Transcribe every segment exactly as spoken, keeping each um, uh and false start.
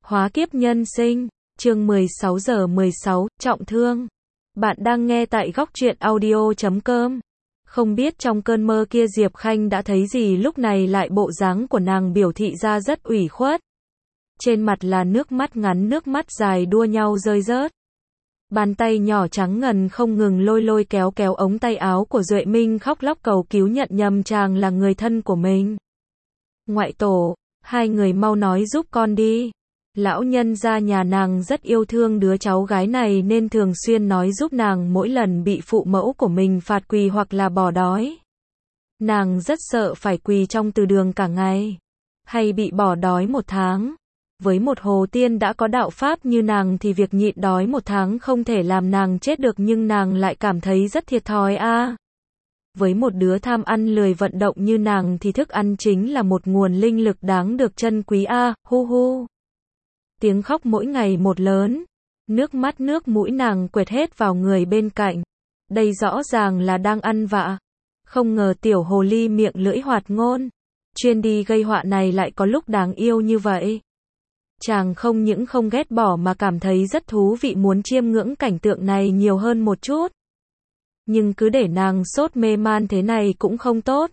Hóa kiếp nhân sinh, chương mười sáu giờ mười sáu, trọng thương. Bạn đang nghe tại góc truyện audio chấm com. Không biết trong cơn mơ kia Diệp Khanh đã thấy gì, lúc này lại bộ dáng của nàng biểu thị ra rất ủy khuất. Trên mặt là nước mắt ngắn nước mắt dài đua nhau rơi rớt. Bàn tay nhỏ trắng ngần không ngừng lôi lôi kéo kéo ống tay áo của Duệ Minh, khóc lóc cầu cứu nhận nhầm chàng là người thân của mình. Ngoại tổ, hai người mau nói giúp con đi. Lão nhân gia nhà nàng rất yêu thương đứa cháu gái này nên thường xuyên nói giúp nàng mỗi lần bị phụ mẫu của mình phạt quỳ hoặc là bỏ đói. Nàng rất sợ phải quỳ trong từ đường cả ngày, hay bị bỏ đói một tháng. Với một hồ tiên đã có đạo pháp như nàng thì việc nhịn đói một tháng không thể làm nàng chết được, nhưng nàng lại cảm thấy rất thiệt thòi a. À. Với một đứa tham ăn lười vận động như nàng thì thức ăn chính là một nguồn linh lực đáng được trân quý a, à. Hu hu. Tiếng khóc mỗi ngày một lớn, nước mắt nước mũi nàng quệt hết vào người bên cạnh. Đây rõ ràng là đang ăn vạ. Không ngờ tiểu hồ ly miệng lưỡi hoạt ngôn, chuyên đi gây họa này lại có lúc đáng yêu như vậy. Chàng không những không ghét bỏ mà cảm thấy rất thú vị, muốn chiêm ngưỡng cảnh tượng này nhiều hơn một chút. Nhưng cứ để nàng sốt mê man thế này cũng không tốt.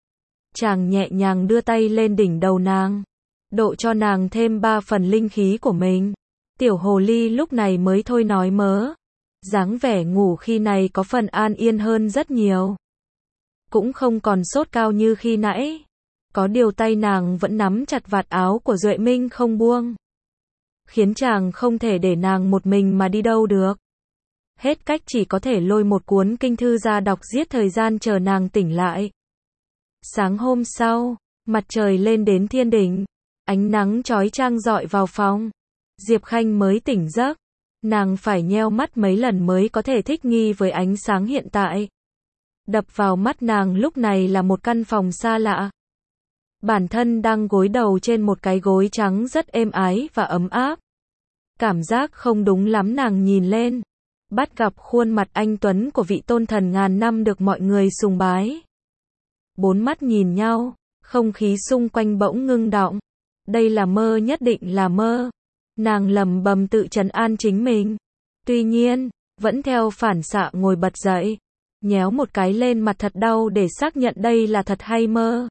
Chàng nhẹ nhàng đưa tay lên đỉnh đầu nàng, độ cho nàng thêm ba phần linh khí của mình. Tiểu hồ ly lúc này mới thôi nói mớ. Dáng vẻ ngủ khi này có phần an yên hơn rất nhiều. Cũng không còn sốt cao như khi nãy. Có điều tay nàng vẫn nắm chặt vạt áo của Duệ Minh không buông, khiến chàng không thể để nàng một mình mà đi đâu được. Hết cách chỉ có thể lôi một cuốn kinh thư ra đọc giết thời gian chờ nàng tỉnh lại. Sáng hôm sau, mặt trời lên đến thiên đỉnh, ánh nắng chói chang rọi vào phòng. Diệp Khanh mới tỉnh giấc, nàng phải nheo mắt mấy lần mới có thể thích nghi với ánh sáng hiện tại. Đập vào mắt nàng lúc này là một căn phòng xa lạ. Bản thân đang gối đầu trên một cái gối trắng rất êm ái và ấm áp. Cảm giác không đúng lắm, nàng nhìn lên, bắt gặp khuôn mặt anh tuấn của vị tôn thần ngàn năm được mọi người sùng bái. Bốn mắt nhìn nhau, không khí xung quanh bỗng ngưng đọng. Đây là mơ, nhất định là mơ. Nàng lẩm bẩm tự trấn an chính mình. Tuy nhiên, vẫn theo phản xạ ngồi bật dậy, nhéo một cái lên mặt thật đau để xác nhận đây là thật hay mơ.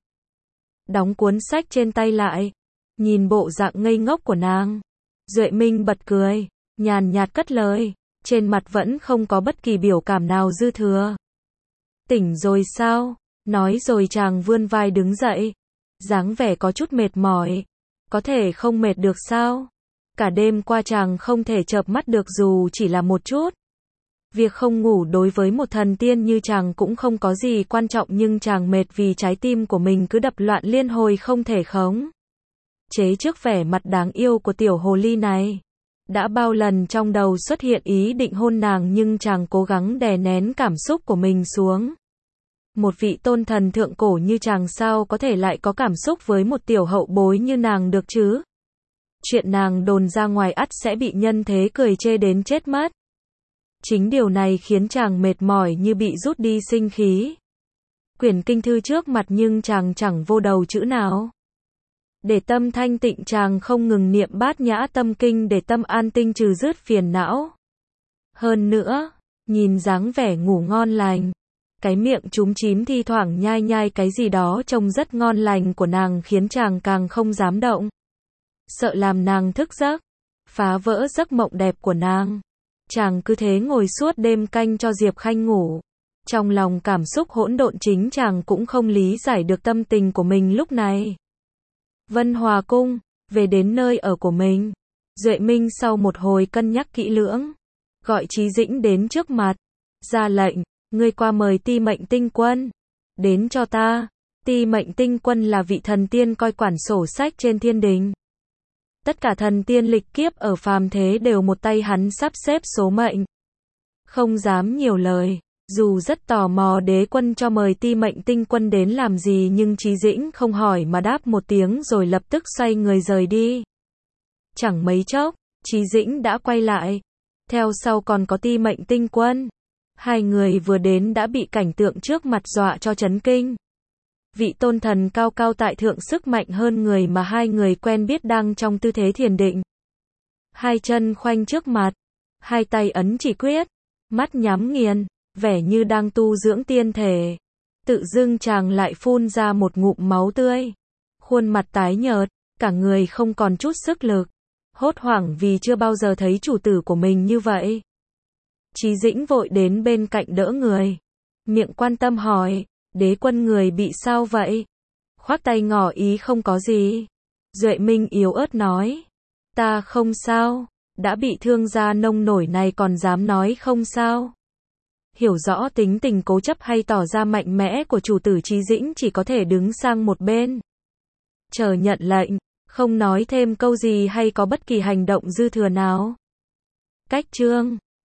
Đóng cuốn sách trên tay lại, nhìn bộ dạng ngây ngốc của nàng, Duệ Minh bật cười, nhàn nhạt cất lời, trên mặt vẫn không có bất kỳ biểu cảm nào dư thừa. Tỉnh rồi sao? Nói rồi chàng vươn vai đứng dậy, dáng vẻ có chút mệt mỏi. Có thể không mệt được sao? Cả đêm qua chàng không thể chợp mắt được dù chỉ là một chút. Việc không ngủ đối với một thần tiên như chàng cũng không có gì quan trọng, nhưng chàng mệt vì trái tim của mình cứ đập loạn liên hồi không thể khống chế trước vẻ mặt đáng yêu của tiểu hồ ly này. Đã bao lần trong đầu xuất hiện ý định hôn nàng nhưng chàng cố gắng đè nén cảm xúc của mình xuống. Một vị tôn thần thượng cổ như chàng sao có thể lại có cảm xúc với một tiểu hậu bối như nàng được chứ? Chuyện nàng đồn ra ngoài ắt sẽ bị nhân thế cười chê đến chết mất. Chính điều này khiến chàng mệt mỏi như bị rút đi sinh khí. Quyển kinh thư trước mặt nhưng chàng chẳng vô đầu chữ nào. Để tâm thanh tịnh chàng không ngừng niệm bát nhã tâm kinh để tâm an tinh trừ dứt phiền não. Hơn nữa, nhìn dáng vẻ ngủ ngon lành, cái miệng chúm chím thi thoảng nhai nhai cái gì đó trông rất ngon lành của nàng khiến chàng càng không dám động. Sợ làm nàng thức giấc, phá vỡ giấc mộng đẹp của nàng. Chàng cứ thế ngồi suốt đêm canh cho Diệp Khanh ngủ. Trong lòng cảm xúc hỗn độn, chính chàng cũng không lý giải được tâm tình của mình lúc này. Vân Hòa Cung, về đến nơi ở của mình. Duệ Minh sau một hồi cân nhắc kỹ lưỡng, gọi Chí Dĩnh đến trước mặt, ra lệnh, ngươi qua mời Ti Mệnh Tinh Quân đến cho ta. Ti Mệnh Tinh Quân là vị thần tiên coi quản sổ sách trên thiên đình. Tất cả thần tiên lịch kiếp ở phàm thế đều một tay hắn sắp xếp số mệnh. Không dám nhiều lời, dù rất tò mò đế quân cho mời Ti Mệnh Tinh Quân đến làm gì, nhưng Chí Dĩnh không hỏi mà đáp một tiếng rồi lập tức xoay người rời đi. Chẳng mấy chốc, Chí Dĩnh đã quay lại, theo sau còn có Ti Mệnh Tinh Quân. Hai người vừa đến đã bị cảnh tượng trước mặt dọa cho chấn kinh. Vị tôn thần cao cao tại thượng sức mạnh hơn người mà hai người quen biết đang trong tư thế thiền định. hai chân khoanh trước mặt, hai tay ấn chỉ quyết, mắt nhắm nghiền, vẻ như đang tu dưỡng tiên thể. Tự dưng chàng lại phun ra một ngụm máu tươi. Khuôn mặt tái nhợt, cả người không còn chút sức lực. Hốt hoảng vì chưa bao giờ thấy chủ tử của mình như vậy. Chí Dĩnh vội đến bên cạnh đỡ người. Miệng quan tâm hỏi, đế quân người bị sao vậy? Khoác tay ngỏ ý không có gì. Duệ Minh yếu ớt nói, ta không sao, đã bị thương da nông nổi này còn dám nói không sao. Hiểu rõ tính tình cố chấp hay tỏ ra mạnh mẽ của chủ tử, Chí Dĩnh chỉ có thể đứng sang một bên. Chờ nhận lệnh, không nói thêm câu gì hay có bất kỳ hành động dư thừa nào. Cách chương